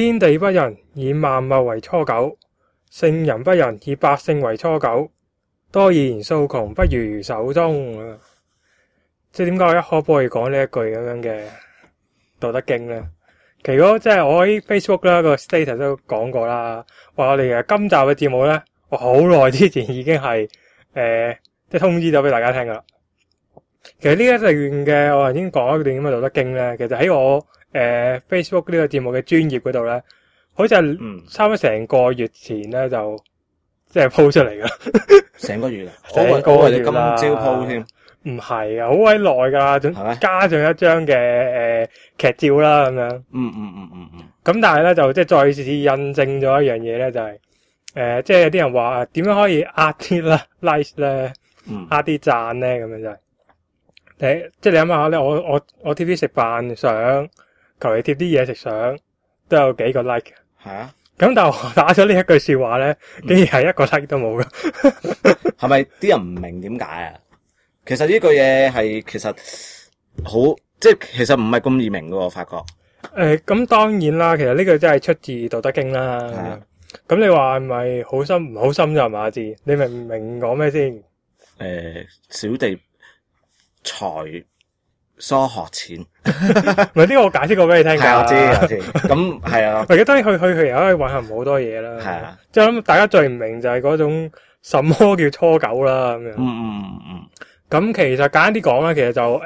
天地不仁，以萬物為芻狗；聖人不仁，以百姓為芻狗。多言數窮，不如守中。即係點解我一開波要講呢一句咁樣嘅道德經咧？其實即係我喺 Facebook 啦個 status 都講過啦，話我哋今集嘅節目咧，我好耐之前已經係即係通知咗俾大家聽噶啦。其實呢一段嘅我已經講一段咁嘅道德經咧，其實喺我Facebook 呢個節目嘅專頁嗰度咧，好似係差唔多成個月前咧就即係 po 出嚟噶。 成個月啊！ 成個月啦， 今朝 po 添。 唔係啊，好鬼耐噶，仲加上一張嘅劇照啦咁樣。咁但係咧就即係再次印證咗一樣嘢咧，就係即係有啲人話點樣可以呃啲啦 like 咧，呃啲讚咧咁樣就係。即係你諗下咧，我貼啲食飯相，求其貼啲嘢食相，都有幾個 like。 係啊。 咁但係我打咗呢一句說話咧，竟然係一個 like 都冇噶。 係咪啲人唔明點解啊？其實呢句嘢係其實好，即係其實唔係咁易明噶，我發覺。 咁當然啦，其實呢句真係出自《道德經》啦。係啊。咁你話係咪好深？唔好深就係嘛字？你明唔明講咩先？ 小弟才疏學淺。 唔係呢個我解釋過俾你聽㗎。 係我知。咁係啊。 而家當然去又可以混合好多嘢啦。 係啊。即係諗大家最唔明就係嗰種什麼叫芻狗啦咁樣。咁其實簡單啲講啦，其實就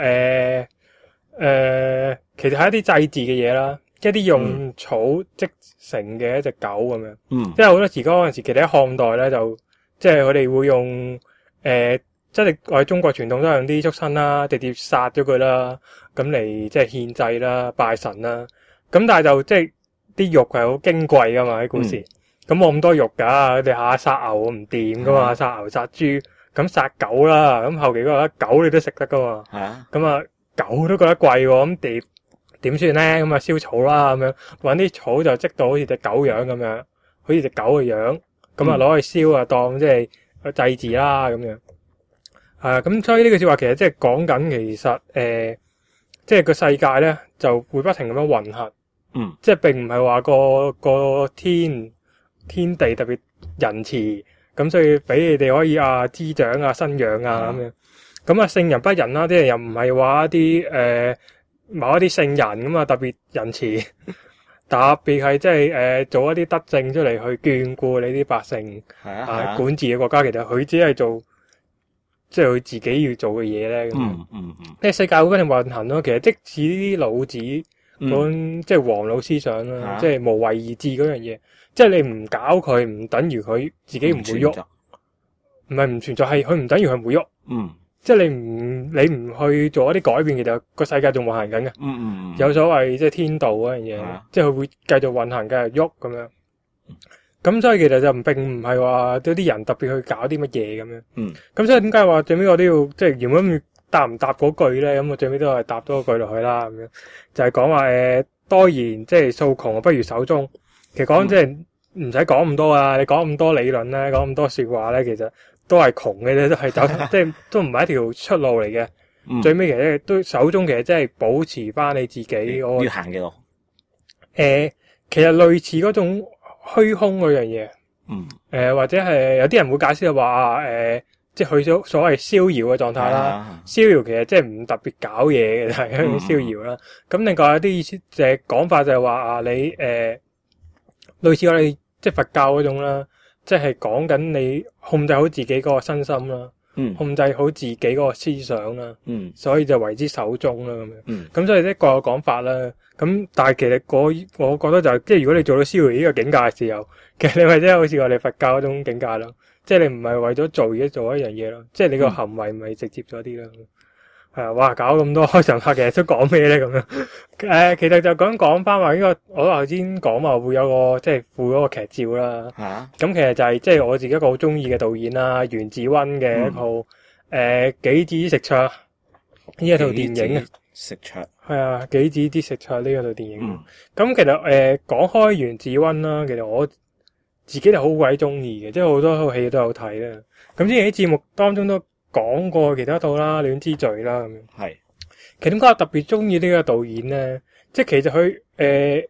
其實係一啲祭祀嘅嘢啦，一啲用草織成嘅一隻狗咁樣。即係好多時嗰陣時，其實喺漢代咧就即係佢哋會用即係我哋中國傳統都係用啲畜生啦，直接殺咗佢啦，咁嚟即係獻祭啦、拜神啦。咁但係就即係啲肉係好矜貴噶嘛喺古時，咁冇咁多肉噶，佢哋下殺牛唔掂噶嘛，殺牛殺豬。咁殺狗啦，咁後期嗰個狗你都食得噶嘛？係啊。咁啊，狗都覺得貴喎，咁點算咧？咁啊，燒草啦，咁樣搵啲草就織到好似隻狗樣咁樣，好似隻狗嘅樣，咁啊攞去燒啊，當即係祭祀啦咁樣。咁所以呢句說話其實即係講緊，其實即係個世界咧就會不停咁樣混合。即係並唔係話個天地特別仁慈。咁所以俾你哋可以滋長生養咁樣，咁聖人不仁啦，啲人又唔係話一啲某一啲聖人咁啊特別仁慈，特別係即係做一啲德政出嚟去眷顧你啲百姓，管治嘅國家，其實佢只係做即係佢自己要做嘅嘢咧。即係世界會不停運行咯。其實即使呢啲老子嗰即係黃老思想啦，即係無為而治嗰樣嘢。即係你唔搞佢，唔等於佢自己唔會喐，唔係唔存在，係佢唔等於佢唔會喐。即係你唔去做一啲改變，其實個世界仲運行緊嘅。有所謂即係天道嗰樣嘢，即係佢會繼續運行，繼續喐咁樣。咁所以其實就並唔係話有啲人特別去搞啲乜嘢咁樣。咁所以點解話最尾我都要即係原本答唔答嗰句咧？咁我最尾都係答多句落去啦。咁樣就係講話多言即係數窮，不如守中。其實講即係唔使講咁多啊！你講咁多理論咧，講咁多說話咧，其實都係窮嘅啫，都係走，即係都唔係一條出路嚟嘅。最尾其實都手中其實即係保持翻你自己。 要行幾多？ 其實類似嗰種虛空嗰樣嘢。或者係有啲人會解釋話即係去咗所謂逍遙嘅狀態啦。逍遙其實即係唔特別搞嘢嘅，係一種逍遙啦。咁另外有啲意思就係講法就係話你類似我哋即係佛教嗰種啦，即係講緊你控制好自己嗰個身心啦，控制好自己嗰個思想啦，所以就為之守中啦咁樣。咁所以一個講法啦。咁但係其實我覺得就係即係如果你做到逍遙呢個境界嘅時候，其實你咪即係好似我哋佛教嗰種境界咯，即係你唔係為咗做而做一樣嘢咯，即係你個行為咪直接咗啲咯。哇！搞咁多開場白，其實都講咩咧咁樣？其實就講翻話呢個，我頭先講話會有個即係附嗰個劇照啦。咁其實就係即係我自己一個好中意嘅導演啦，袁子溫嘅一套杞子食卓呢一套電影啊。 食卓係啊，杞子之食卓呢一套電影。咁其實講開袁子溫啦，其實我自己就好鬼中意嘅，即係好多套戲都有睇啦。咁之前喺節目當中都講過其他套啦，戀之罪啦咁樣。係。其實點解我特別中意呢個導演咧？即係其實佢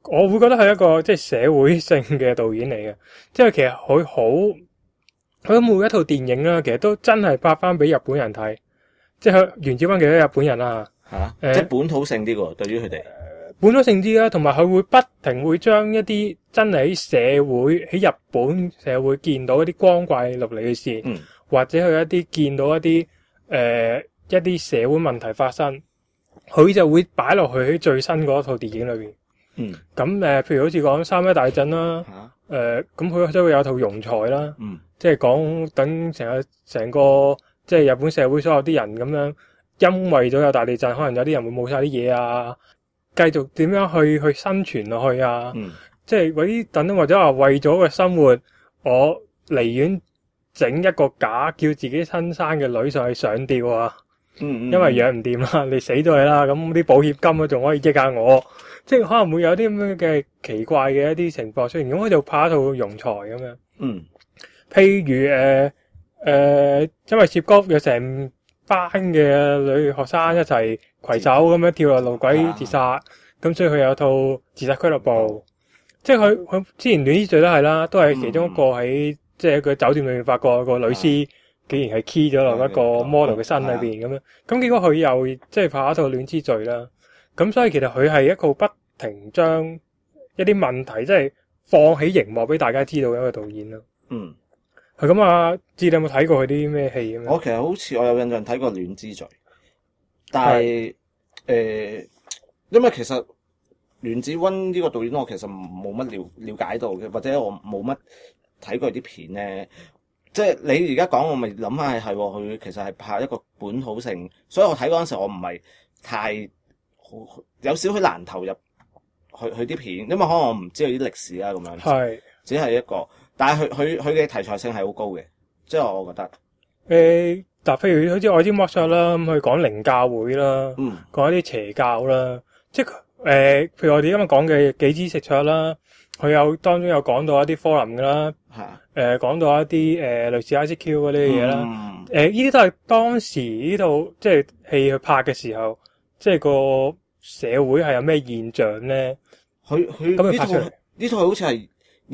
我會覺得係一個即係社會性嘅導演嚟嘅，即係其實佢每一套電影啦，其實都真係拍翻俾日本人睇，即係原子溫其實日本人啊， 即係本土性啲喎，對於佢哋本土性啲啦，同埋佢會不停會將一啲真係喺社會喺日本社會見到一啲光怪陸離嘅事，或者佢一啲見到一啲一啲社會問題發生，佢就會擺落去喺最新嗰套電影裏邊。咁譬如好似講三一大震啦，咁佢都會有套庸才啦，即係講等成個即係日本社會所有啲人咁樣，因為咗有大地震，可能有啲人會冇晒啲嘢啊，繼續點樣去生存落去啊，即係嗰啲等或者話為咗個生活，我離遠整一個假叫自己親生嘅女上去上吊啊，因為養唔掂啦，你死咗佢啦，咁啲保險金啊仲可以益下我。即係可能會有啲咁樣嘅奇怪嘅一啲情況出現，咁佢就拍一套庸才咁樣。譬如因為涉谷有成班嘅女學生一齊攜手咁樣跳落路軌自殺，咁所以佢有套自殺俱樂部。即係佢之前戀之罪都係啦，都係其中一個喺即係一個酒店裏面發覺個女屍竟然係 key 咗落一個 model 嘅身裏邊咁樣。咁結果佢又即係拍一套戀之罪啦。咁所以其實佢係一個不停將一啲問題即係放喺熒幕俾大家知道嘅一個導演咯。係咁啊，知你有冇睇過佢啲咩戲咁樣？ 我其實好似我有印象睇過《戀之罪》，但係因為其實原子溫呢個導演我其實冇乜了解到嘅，或者我冇乜睇過啲片咧。即係你而家講，我咪諗下係佢其實係拍一個本土性，所以我睇嗰陣時我唔係太有少許難投入去啲片，因為可能我唔知道啲歷史啊咁樣，係只係一個，但係佢嘅題材性係好高嘅，即係我覺得。 嗱，譬如好似愛之剝削啦，咁佢講靈教會啦，講一啲邪教啦，即係譬如我哋今日講嘅幾枝食卓啦，佢當中有講到一啲科林㗎啦，講到一啲類似 ICQ 嗰啲嘢啦，呢啲都係當時呢套即係戲去拍嘅時候，即係個社會係有咩現象咧？佢咁呢套好似係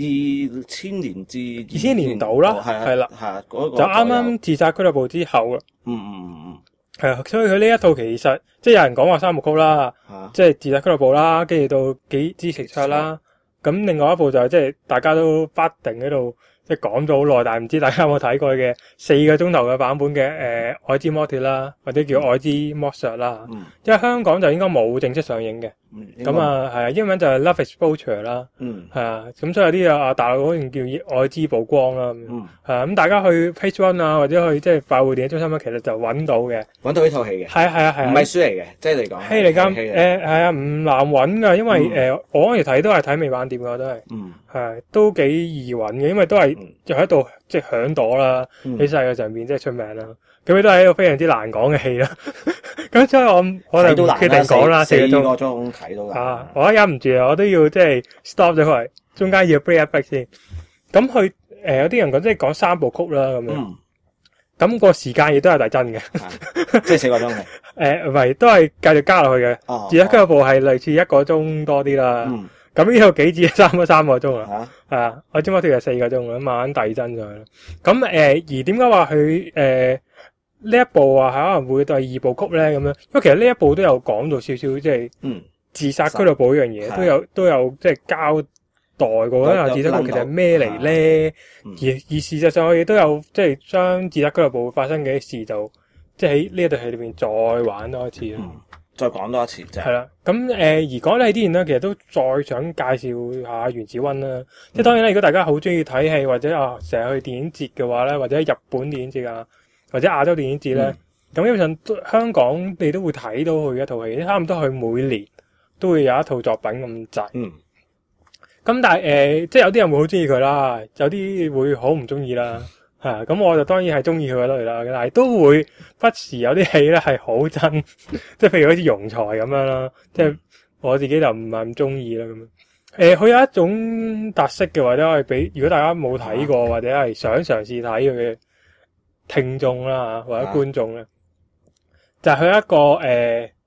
2000年至2000年度啦，係啦，就啱啱自殺俱樂部之後啦。係啊，所以佢呢一套其實即係有人講話三部曲啦，即係自殺俱樂部啦，跟住到幾枝食卓啦。咁另外一部就係即係大家都不定喺度即係講咗好耐，但係唔知大家有冇睇過嘅4個鐘頭嘅版本嘅愛之剝奪啦，或者叫愛之剝削啦。因為香港就應該冇正式上映嘅。咁啊係啊，英文就係 Love Exposure 啦。係啊，咁所以有啲大陸好似叫愛之曝光啦。係啊，咁大家去 Page One 啊，或者去即係快活電影中心咧，其實就揾到嘅。揾到呢套戲嘅。係啊，唔係書嚟嘅，即係嚟講。戲嚟㗎。係啊，唔難揾㗎，因為我嗰陣時睇都係睇美版店㗎，都係。係都幾易揾嘅，因為都係就喺度即係響朵啦，喺世界上邊即係出名啦。咁佢都係一個非常之難講嘅戲啦。咁所以我哋決定講啦，4個鐘睇到啦。我而家忍唔住啊，我都要即係 stop 咗佢，中間要 break 一 break 先。咁佢有啲人講即係講3部曲啦咁樣。咁個時間亦都係大增嘅，即係4個鐘嘅。唔係，都係繼續加落去嘅。自殺俱樂部係類似1個鐘多啲啦。咁呢套幾至3個鐘啊？係啊，我知我條係4個鐘咁慢慢遞增咗啦。咁而點解話佢呢一部可能會第2部曲咧咁樣？因為其實呢一部都有講到少少，即係自殺俱樂部呢樣嘢，都有即係交代過啦。自殺俱樂部其實係咩嚟咧？而事實上我亦都有即係將自殺俱樂部發生嘅事就即係喺呢一套戲裏邊再玩多一次啦。再講多一次啫。係啦，咁而講起之前咧，其實都再想介紹下原子溫啦。即係當然咧，如果大家好中意睇戲或者成日去電影節嘅話咧，或者日本電影節啊，或者亞洲電影節咧，咁基本上香港你都會睇到佢一套戲，差唔多佢每年都會有一套作品咁滯。咁但係即係有啲人會好中意佢啦，有啲會好唔中意啦。係咁我就當然係中意佢嗰類啦，但係都會不時有啲戲咧係好真，即係譬如好似庸才咁樣啦，即係我自己就唔係咁中意啦咁樣。佢有一種特色嘅，或者係俾如果大家冇睇過或者係想嘗試睇佢嘅聽眾啦或者觀眾咧，就係佢一個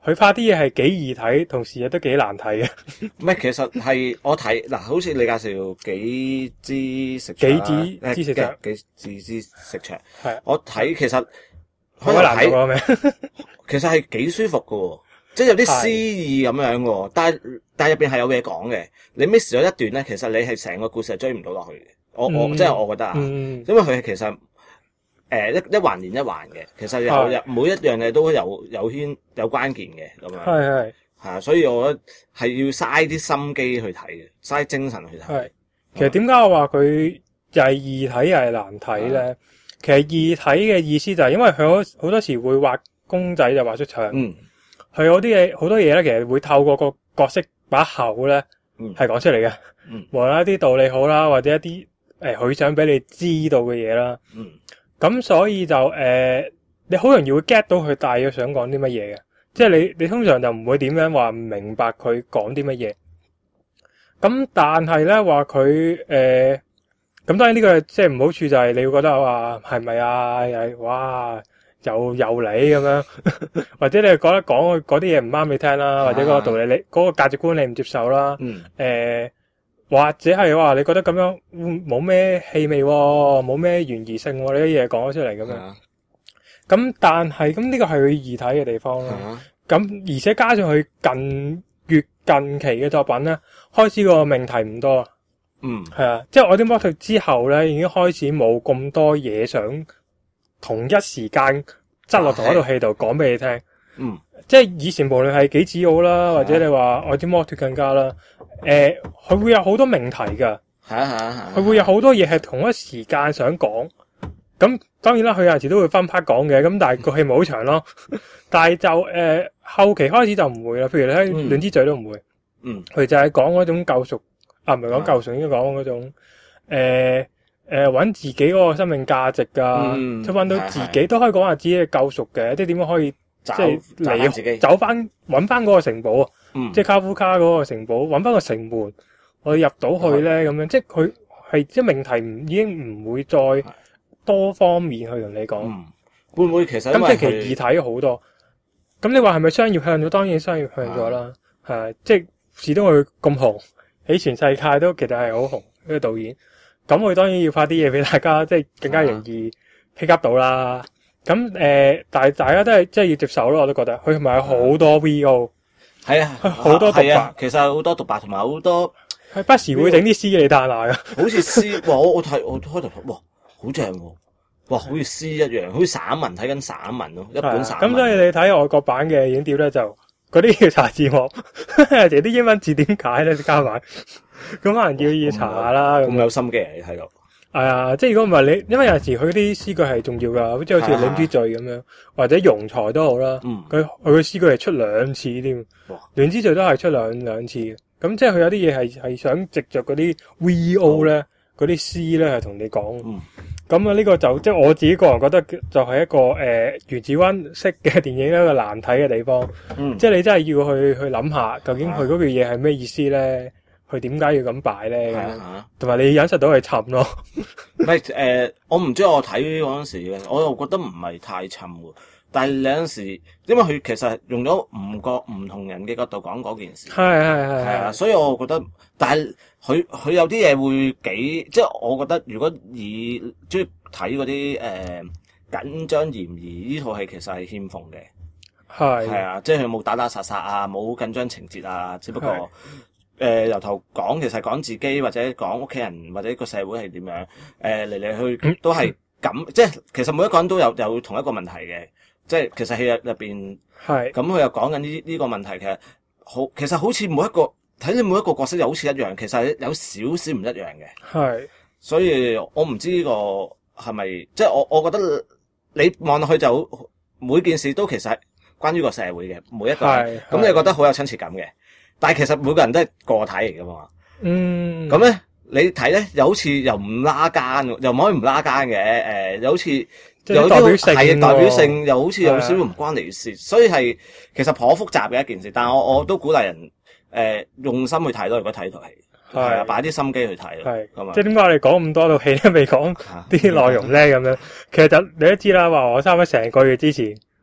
佢拍啲嘢係幾易睇，同時亦都幾難睇嘅。 唔係，其實係我睇嗱，好似你介紹幾支食場， 幾支食場， 幾支食場， 係我睇其實好難睇過咩？ 其實係幾舒服嘅，即係有啲詩意咁樣嘅，但係入邊係有嘢講嘅。你 miss 咗一段咧，其實你係成個故事係追唔到落去嘅。我即係我覺得啊，因為佢其實一環連一環嘅，其實有每一樣嘢都有關鍵嘅咁樣。係啊，所以我覺得係要嘥啲心機去睇嘅，嘥精神去睇。 係，其實點解我話佢又係易睇又係難睇咧？其實易睇嘅意思就係因為佢好多時會畫公仔就畫出腸。佢有啲嘢好多嘢咧，其實會透過個角色把口咧係講出嚟嘅。無論一啲道理好啦，或者一啲佢想俾你知道嘅嘢啦。咁所以就你好容易會 get 到佢大約想講啲乜嘢嘅，即係你通常就唔會點樣話唔明白佢講啲乜嘢。咁但係咧話佢咁當然呢個即係唔好處就係你會覺得話係咪啊？又哇又你咁樣，或者你覺得講嗰啲嘢唔啱你聽啦，或者嗰個道理你嗰個價值觀你唔接受啦。或者係話你覺得咁樣冇咩氣味，冇咩懸疑性，你啲嘢講咗出嚟咁樣。咁但係咁呢個係佢易睇嘅地方啦。咁而且加上佢越近期嘅作品咧，開始個命題唔多。係啊，即係我啲魔退之後咧，已經開始冇咁多嘢想同一時間執落同一套戲度講俾你聽。即係以前無論係幾子好啦，或者你話我啲魔退更加啦，佢會有好多命題噶。佢會有好多嘢係同一時間想講。咁當然啦，佢有陣時都會分 part 講嘅，咁但係個戲咪好長咯。但係就後期開始就唔會啦。譬如你睇《戀之罪》都唔會。佢就係講嗰種救贖。唔係講救贖，應該講嗰種揾自己嗰個生命價值噶，即係揾到自己都可以講下自己嘅救贖嘅，即係點樣可以即係走翻揾翻嗰個城堡啊！即係卡夫卡嗰個城堡，揾翻個城門，我哋入到去咧咁樣，即係佢係即係命題已經唔會再多方面去同你講。 會唔會其實咁即係其實易睇好多？咁你話係咪商業向咗？當然商業向咗啦，係即係始終佢咁紅。喺全世界都其實係好紅呢個導演，咁佢當然要拍啲嘢俾大家，即係更加容易 pick up 到啦。咁但係大家都係即係要接受咯，我都覺得佢同埋有好多 VO， 係啊， 好多獨白， 其實好多獨白同埋好多， 佢不時會整啲詩嚟彈下噶， 好似詩，我開頭哇，好正喎，哇，好似詩一樣，好似散文睇緊散文咯，一本散文。 咁所以你睇外國版嘅影碟咧就。嗰啲要查字幕，有時啲英文字點解咧？加埋，咁可能要查下啦。 咁有心機啊！你睇到係啊，即係如果唔係你，因為有陣時佢啲詩句係重要噶，即係好似《戀之罪》咁樣，或者《庸才》都好啦。佢嘅詩句係出2次添，《戀之罪》都係出兩次。咁即係佢有啲嘢係想藉着嗰啲 VO 咧，嗰啲詩咧係同你講。咁啊，呢個就即係我自己個人覺得就係一個原子溫式嘅電影一個難睇嘅地方。即係你真係要去諗下，究竟佢嗰句嘢係咩意思咧？佢點解要咁擺咧？同埋你忍受到係沉咯。 唔係我唔知我睇嗰陣時嘅，我又覺得唔係太沉喎。但係有陣時，因為佢其實用咗5個唔同人嘅角度講嗰件事，係啊，所以我覺得，但係佢有啲嘢會幾，即係我覺得，如果以中意睇嗰啲緊張嫌疑呢套戲，其實係欠奉嘅，係啊，即係佢冇打打殺殺啊，冇緊張情節啊，只不過由頭講，其實講自己或者講屋企人或者個社會係點樣，嚟嚟去都係咁，即係其實每一個人都有同一個問題嘅。即係其實戲入邊，咁佢又講緊呢個問題，其實好似每一個角色又好似一樣，其實有少少唔一樣嘅。所以我唔知呢個係咪，即係我覺得你望落去就每件事都其實係關於個社會嘅，每一個人，咁你覺得好有親切感嘅。但係其實每個人都係個體嚟噶嘛。咁咧你睇咧又好似又唔拉更，又唔可以唔拉更嘅。又好似。有啲係代表性，又好似有少少唔關你事，所以係其實頗複雜嘅一件事。但係我都鼓勵人用心去睇咯。如果睇套戲，係啊，擺啲心機去睇咯。咁啊， 即係點解我哋講咁多套戲都未講啲內容咧？咁樣其實就你都知啦，話我差唔多成個月之前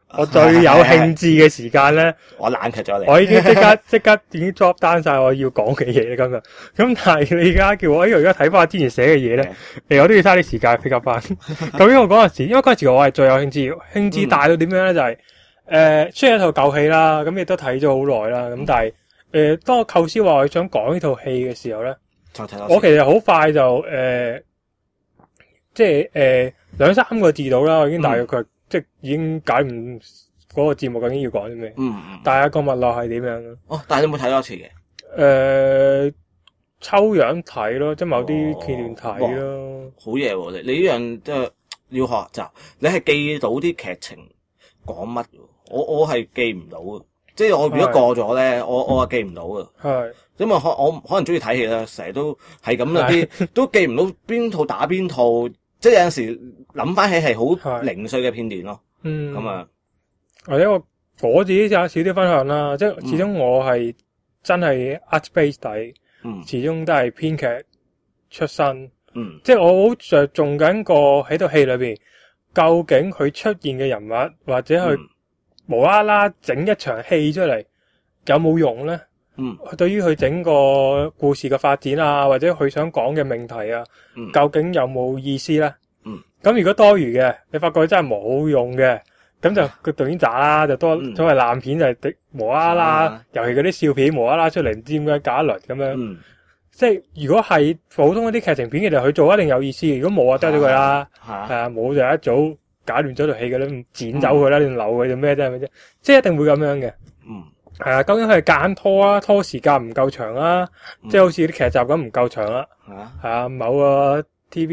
我最有興致嘅時間咧， 我冷卻咗你， 我已經即刻已經 drop down 晒我要講嘅嘢啦，今日。咁但係你而家叫我，而家睇翻之前寫嘅嘢咧，我都要嘥啲時間 pick up 翻。究竟我嗰陣時，因為嗰陣時我係最有興致大到點樣咧？就係雖然一套舊戲啦，咁亦都睇咗好耐啦。咁但係當我構思話我想講呢套戲嘅時候咧，我其實好快就即係2-3個字到啦，我已經大約佢。即係已經解唔嗰個節目究竟要講啲咩？但係個脈絡係點樣咧？ 哦，但係你有冇睇多次嘅？ 抽樣睇咯，即係某啲片段睇咯。 好嘢喎！你呢樣即係要學習，你係記到啲劇情講乜？我係記唔到嘅，即係我如果過咗咧，我係記唔到嘅。係，因為我可能中意睇戲啦，成日都係咁嗰啲，都記唔到邊套打邊套。即係有陣時諗翻起係好零碎嘅片段咯，咁啊， 或者我自己就少啲分享啦。即係始終我係真係 art base 底，始終都係編劇出身，即係我好着重緊個喺套戲裏邊，究竟佢出現嘅人物或者佢無啦啦整一場戲出嚟有冇用咧？對於佢整個故事嘅發展啊，或者佢想講嘅命題啊，究竟有冇意思咧？咁如果多餘嘅，你發覺真係冇用嘅，咁就個導演渣啦，就多所謂爛片就係無啦啦，尤其嗰啲笑片無啦啦出嚟唔知點解搞一輪咁樣。即係如果係普通嗰啲劇情片，其實佢做一定有意思。如果冇啊，得咗佢啦。係啊，冇就一早搞亂咗條戲嘅啦，剪走佢啦，你留佢做咩啫？係咪啫？即係一定會咁樣嘅。係啊，究竟佢係夾硬拖啊，拖時間唔夠長啊，即係好似啲劇集咁唔夠長啦。係啊，某個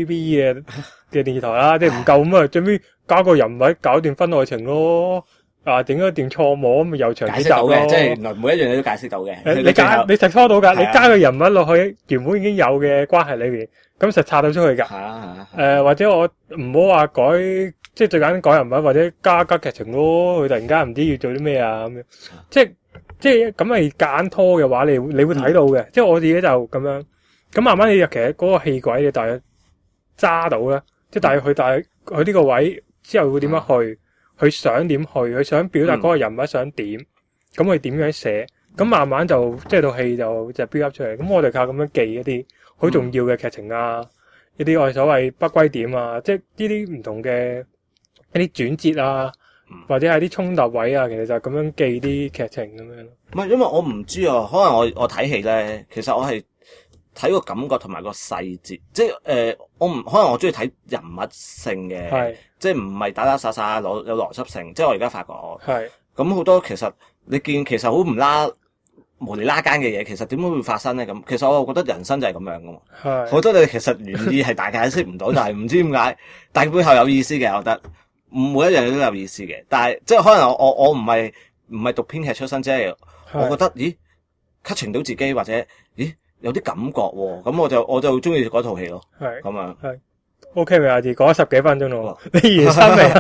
TVB 嘅電視台啦，即係唔夠咁啊，最尾加個人物搞段婚外情咯，整咗段錯摸咁咪又長幾集咯。 即係原來每一樣你都解釋到嘅。 你實拖到噶，你加個人物落去原本已經有嘅關係裏邊，咁實拆到出去噶。或者我唔好話改，即係最簡單改人物或者加劇情咯，佢突然間唔知要做啲咩啊咁樣，即係咁咪夾硬拖嘅話，你會睇到嘅。即係我自己就咁樣，咁慢慢你其實嗰個戲軌你大約揸到啦，即係大約佢呢個位之後會點樣去，佢想點去，佢想表達嗰個人物想點，咁佢點樣寫，咁慢慢就即係套戲就 build up 出嚟。咁我哋靠咁樣記一啲好重要嘅劇情啊，一啲我哋所謂不歸點啊，即係呢啲唔同嘅一啲轉折啊。或者係啲衝突位啊，其實就咁樣記啲劇情咁樣咯。 唔係，因為我唔知啊，可能我睇戲咧，其實我係睇個感覺同埋個細節，即係我唔可能我中意睇人物性嘅，即係唔係打打殺殺有邏輯性。即係我而家發覺，咁好多其實你見其實好唔無厘啦更嘅嘢，其實點解會發生咧？咁其實我覺得人生就係咁樣噶嘛。好多你其實原意係大解釋唔到，但係唔知點解，但係背後有意思嘅，我覺得。每一樣嘢都有意思嘅，但係即係可能我唔係讀編劇出身，即係我覺得咦 catching 到自己或者咦有啲感覺喎，咁我就中意嗰套戲咯。係咁啊，係 OK 未啊？字講咗10幾分鐘咯，你完身未啊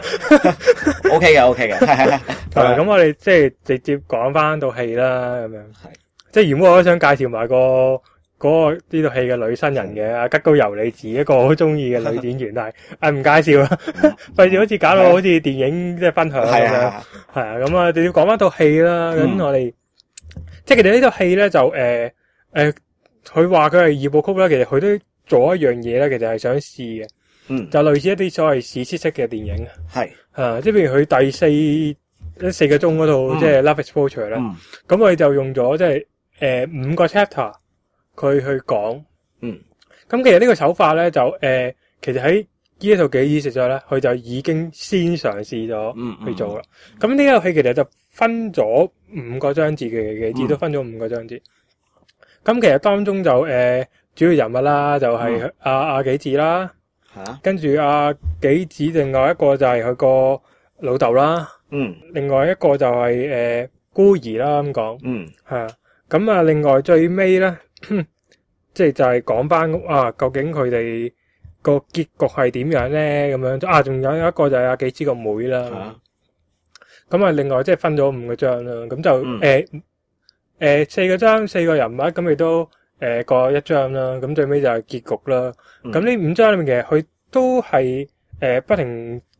？OK 嘅，係。 咁我哋即係直接講翻套戲啦，咁樣係。即係原本我都想介紹埋嗰個呢套戲嘅女新人嘅吉高由里子，一個我好中意嘅女演員，但係唔介紹啦，費事好似搞到好似電影即係分享咁樣。係啊，咁啊，我哋要講翻套戲啦。咁我哋即係其實呢套戲咧就佢話佢係二部曲啦，其實佢都做一樣嘢咧，其實係想試嘅。就類似一啲所謂史詩式嘅電影。係即係譬如佢第4個鐘嗰套即係 Love Exposure 啦。咁佢就用咗即係5個 chapter。佢去講，咁其實呢個手法咧就其實喺呢一套幾意識咗咧，佢就已經先嘗試咗去做啦。咁呢套戲其實就分咗5個章節嘅，幾節都分咗5個章節。咁其實當中就主要人物啦，就係阿紀子啦，跟住阿紀子另外一個就係佢個老豆啦，另外一個就係孤兒啦咁講，係啊。咁啊，另外最尾咧。即係就係講翻究竟佢哋個結局係點樣咧？咁樣仲有一個就係阿紀子個妹啦。咁另外即係分咗5個章啦。咁就4個章4個人物，咁亦都各一章啦。咁最尾就係結局啦。咁呢5章裏面其實佢都係不停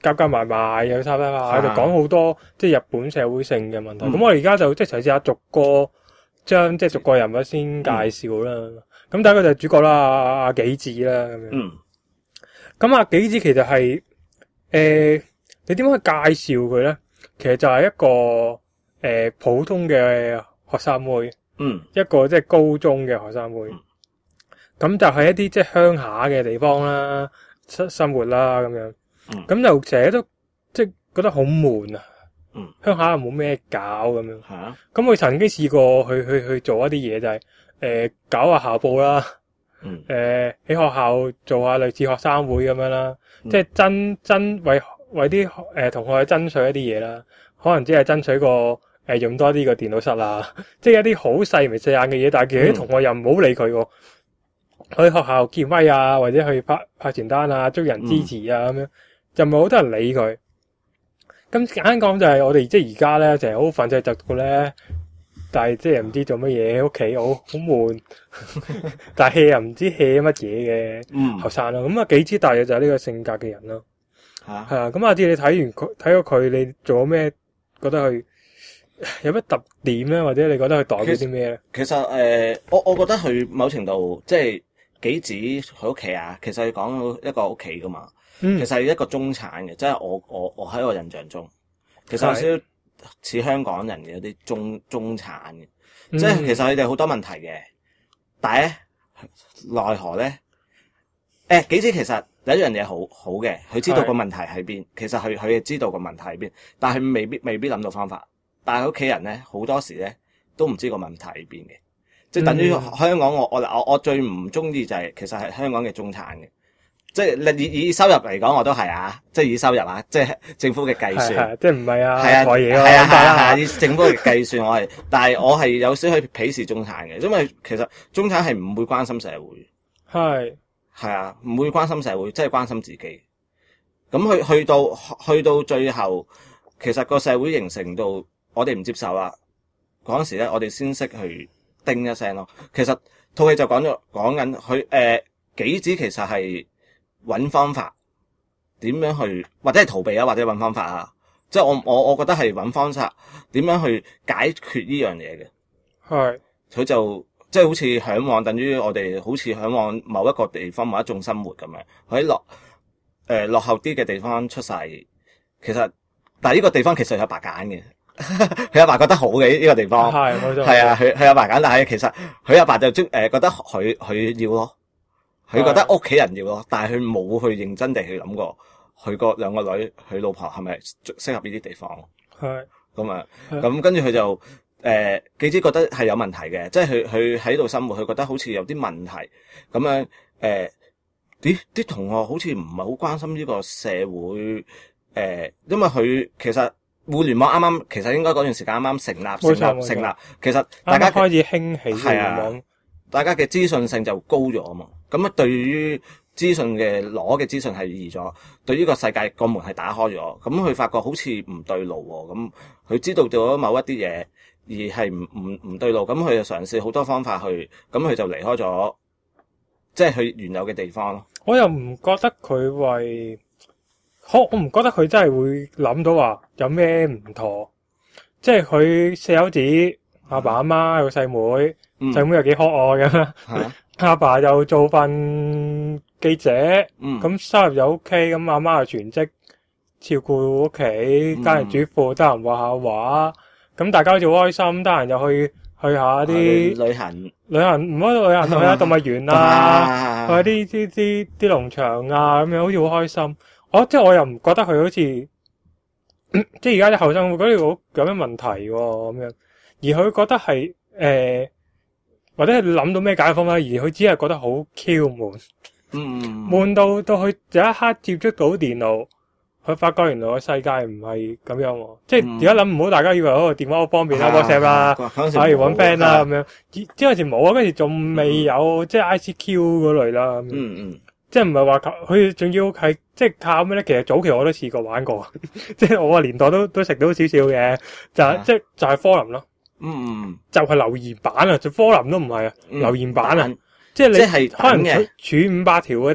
夾埋又插就講好多即係日本社會性嘅問題。咁我哋而家就即係嘗試下逐個將即係逐個人物先介紹啦。咁第一個就係主角啦，阿紀子啦咁樣。咁阿紀子其實係你點樣去介紹佢咧？其實就係一個普通嘅學生妹，一個即係高中嘅學生妹。咁就係一啲即係鄉下嘅地方啦，生活啦咁樣。咁就成日都即係覺得好悶啊。鄉下又冇咩搞咁樣。咁佢曾經試過去做一啲嘢，就係搞下校報啦。喺學校做下類似學生會咁樣啦。即係真為啲同學去爭取一啲嘢啦。可能只係爭取個用多啲個電腦室啦。即係一啲好細眉細眼嘅嘢，但係其實啲同學又唔好理佢喎。去學校見威啊，或者去派傳單啊，捉人支持啊咁樣，就唔係好多人理佢。咁簡單講就係我哋即係而家咧，成日好憤世嫉俗咧，但係即係唔知做乜嘢，屋企好悶，但係 hea 又唔知 hea 乜嘢嘅後生咯。咁啊紀子大約就係呢個性格嘅人咯。係啊。咁阿志你睇過佢，你做咗咩？覺得佢有乜特點咧？或者你覺得佢代表啲咩咧？ 其實我覺得佢某程度即係。紀子佢屋企啊，其實係講到一個屋企噶嘛，其實係一個中產嘅，即係我喺我印象中，其實有少少似香港人嘅有啲中產嘅，即係其實佢哋好多問題嘅，但係咧奈何咧，紀子其實有一樣嘢好嘅，佢知道個問題喺邊，其實佢係知道個問題喺邊，但係佢未必諗到方法，但係佢屋企人咧好多時咧都唔知個問題喺邊嘅。即係等於香港，我最唔中意就係其實係香港嘅中產嘅，即係以收入嚟講我都係啊，即係以收入啊，即係政府嘅計算， 即係唔係啊？ 係啊， 係啊， 以政府嘅計算我係，但係我係有少許鄙視中產嘅，因為其實中產係唔會關心社會，係啊，唔會關心社會，即係關心自己。咁去到最後，其實個社會形成到我哋唔接受啦，嗰陣時咧我哋先識去。叮一聲咯，其實套戲就講緊佢紀子其實係揾方法點樣去，或者係逃避啊，或者揾方法啊，即係我覺得係揾方法點樣去解決呢樣嘢嘅。係佢就即係好似嚮往，等於我哋好似嚮往某一個地方某一種生活咁樣，喺落後啲嘅地方出世，其實但係呢個地方其實有白揀嘅。佢阿爸覺得好嘅呢個地方，係冇錯，係啊，佢阿爸揀，但係其實佢阿爸就覺得佢要咯，佢覺得屋企人要咯，但係佢冇去認真地去諗過，佢個兩個女，佢老婆係咪適合呢啲地方？係咁啊，咁跟住佢就紀子覺得係有問題嘅，即係佢喺度生活，佢覺得好似有啲問題咁樣啲同學好似唔係好關心呢個社會因為佢其實。互聯網啱啱，其實應該嗰段時間啱啱成立，其實大家開始興起， 係啊，大家嘅資訊性就高咗啊嘛。咁啊，對於資訊嘅攞嘅資訊係易咗，對於個世界個門係打開咗。咁佢發覺好似唔對路喎，咁佢知道咗某一啲嘢而係唔對路，咁佢就嘗試好多方法去，咁佢就離開咗，即係去原有嘅地方咯。 我又唔覺得佢為。我唔覺得佢真係會諗到話有咩唔妥，即係佢四口子，阿爸阿媽有個細妹，細妹又幾可愛咁，阿爸又做份記者，咁收入又 OK，咁阿媽又全職照顧屋企，家人主婦，得閒畫下畫，咁大家好似好開心，得閒又去下啲旅行唔好旅行去下動物園啊，去啲農場啊，咁樣好似好開心。即係我又唔覺得佢好似，即係而家啲後生會覺得有咩問題喎咁樣，而佢覺得係或者係諗到咩解決方法，而佢只係覺得好 Q 悶，悶到佢有一刻接觸到電腦，佢發覺原來個世界唔係咁樣喎，即係而家諗唔好，大家以為嗰個電話好方便啦，WhatsApp 啦，可以搵 friend 啦咁樣，之後前冇啊，跟住仲未有即係 ICQ 嗰類啦，即係唔係話佢仲要係即係靠咩咧？其實早期我都試過玩過，即係我個年代都食到少少嘅，就係 forum 咯。就係留言板啊，就 forum 都唔係啊，留言板啊，即係你可能儲500條嘅啫，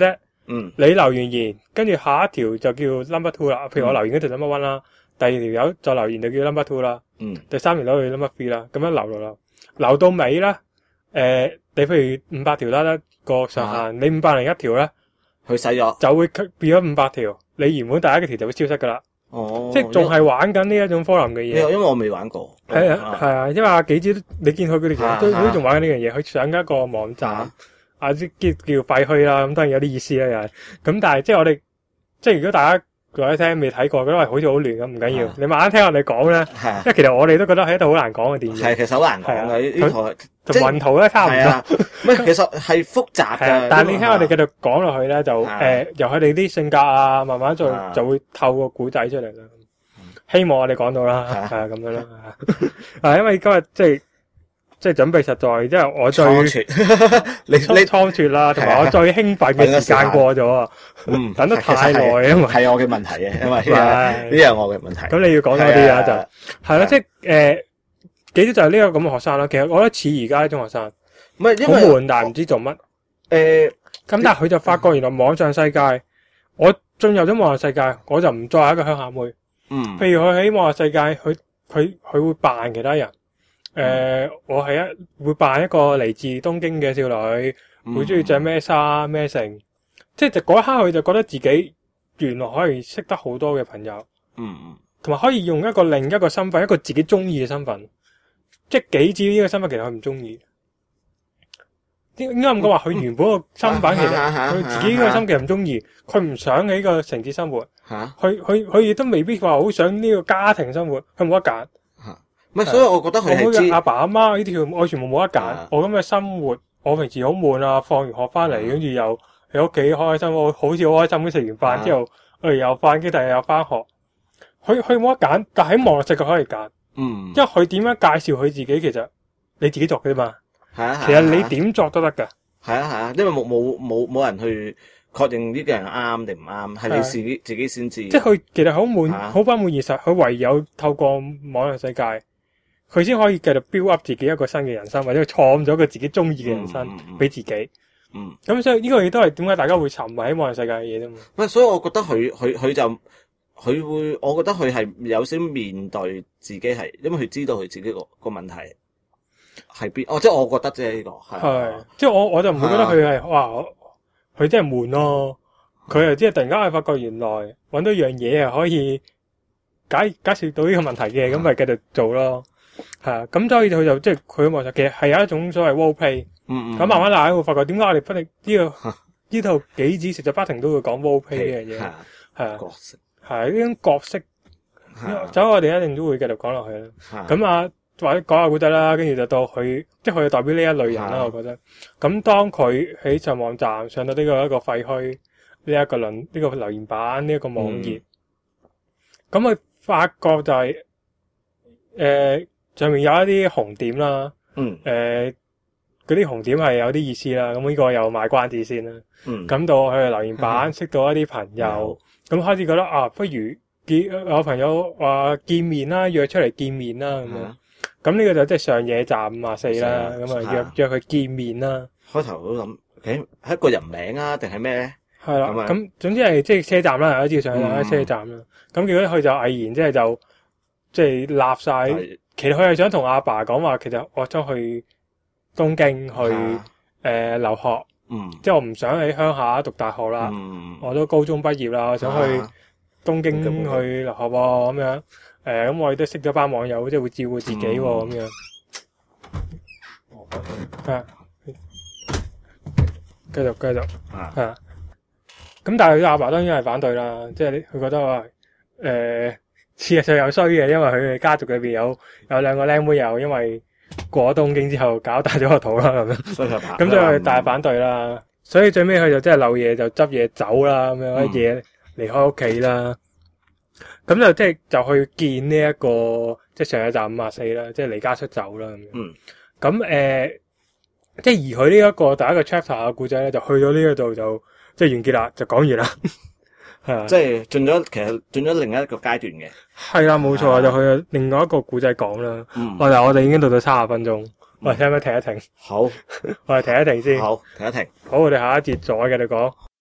你留完言，跟住下一條就叫 number two 啦。譬如我留言嗰條 number one 啦，第二條友再留言就叫 number two 啦，第三條友就 number three 啦，咁樣留到尾啦。你譬如500條啦，個上限，你501條咧， 佢洗咗就會變咗500條，你原本第一條就會消失噶啦。 哦， 即係仲係玩緊呢一種科林嘅嘢。 因為我未玩過。 係啊，因為阿幾子你見佢哋其實都仲玩緊呢樣嘢，佢上緊一個網站，叫廢墟啦，咁當然有啲意思啦又係。咁但係即係我哋，即係如果大家各位聽未睇過，因為好似好亂咁，唔緊要，你慢慢聽我哋講咧。因為其實我哋都覺得係一套好難講嘅電影。 係，其實好難講嘅呢套。 同雲圖咧差唔多。 其實係複雜嘅。 但係你聽我哋繼續講落去咧，就由佢哋啲性格啊，慢慢就會透個古仔出嚟啦。希望我哋講到啦，係咁樣啦。因為今日即係準備實在，即係我最你倉促啦，同埋我最興奮嘅時間過咗啊！等得太耐，因為係我嘅問題嘅，因為呢係我嘅問題。 咁你要講多啲啊，就係啦，即係幾啲就係呢個咁嘅學生啦。其實我覺得似而家呢種學生， 唔係因為好悶，但係唔知做乜。咁但係佢就發覺原來網上世界，我進入咗網上世界，我就唔再係一個鄉下妹。譬如佢喺網上世界，佢會扮其他人。我係會扮一個嚟自東京嘅少女，會中意着咩衫咩成，即係就嗰一刻佢就覺得自己原來可以識得好多嘅朋友，同埋可以用一個另一個身份，一個自己中意嘅身份，即係幾子呢個身份其實佢唔中意，應該咁講話佢原本個身份其實佢自己呢個心其實唔中意，佢唔想喺個城市生活，佢亦都未必話好想呢個家庭生活，佢冇得揀。 所以我覺得佢係知阿爸阿媽呢條我全部冇得揀，我咁嘅生活，我平時好悶啊，放完學翻嚟，跟住又喺屋企開心，我好似好開心咁食完飯之後，又翻，跟住第二日又翻學，佢冇得揀，但喺網絡世界可以揀，因為佢點樣介紹佢自己，其實你自己作嘅嘛，其實你點作都得噶， 因為冇人去確認呢個人啱定唔啱，係你自己先知， 即係佢其實好悶，好不滿現實，佢唯有透過網絡世界。佢先可以繼續 build up 自己一個新嘅人生，或者創咗個自己中意嘅人生俾自己。咁所以呢個亦都係點解大家會沉迷喺網絡世界嘅嘢啫嘛。 所以我覺得佢會，我覺得佢係有少面對自己係，因為佢知道佢自己個問題係邊。即係我覺得即係呢個係。 即係我就唔會覺得佢係哇，佢真係悶咯。佢又即係突然間係發覺原來揾到一樣嘢係可以解決到呢個問題嘅，咁咪繼續做咯。咁所以佢就即係佢網上其實係有一種所謂 role play，咁慢慢大家會發覺點解我哋不停呢套幾子食就不停都會講 role play 呢樣嘢， 角色係呢種角色，所以我哋一定都會繼續講落去啦。咁或者講下古仔啦，跟住就到佢，即係佢代表呢一類人啦。我覺得，咁當佢喺上網站上到呢個一個廢墟，呢一個呢個留言板，呢一個網頁，咁佢發覺就係上面有一啲紅點啦，嗰啲紅點係有啲意思啦，咁呢個又賣關子先啦。咁到佢留言板識到一啲朋友，咁開始覺得不如有朋友話見面啦，約出嚟見面啦咁樣。咁呢個就即係上野站54啦，咁約佢見面啦。 開頭都諗，係一個人名啊，定係咩咧？ 係啦，咁總之係即係車站啦，有啲上喺車站啦。咁結果佢就毅然即係立晒。其實佢係想同阿爸講話，其實我想去東京去留學，即係我唔想喺鄉下讀大學啦，我都高中畢業啦，我想去東京去留學喎，咁樣咁我亦都識咗班網友，即係會照顧自己喎，咁樣繼續咁但係佢阿爸當然係反對啦，即係佢覺得話事實上有衰嘅，因為佢哋家族裏邊有兩個靚妹又因為過咗東京之後搞大咗個肚啦咁樣，咁所以佢大反對啦。所以最尾佢就真係漏嘢就執嘢走啦，咁樣一嘢離開屋企啦。咁就即係就去見呢一個即係上一站54啦，即係離家出走啦咁樣。咁即係而佢呢一個第一個 chapter 嘅故仔咧，就去到呢一度就即係完結啦，就講完啦。 即係進咗另一個階段嘅。係啦，冇錯，就去另外一個古仔講啦。我哋已經到30分鐘，我哋使唔使停一停？ 好， 我哋停一停先。 好，停一停。 好，我哋下一節再繼續講。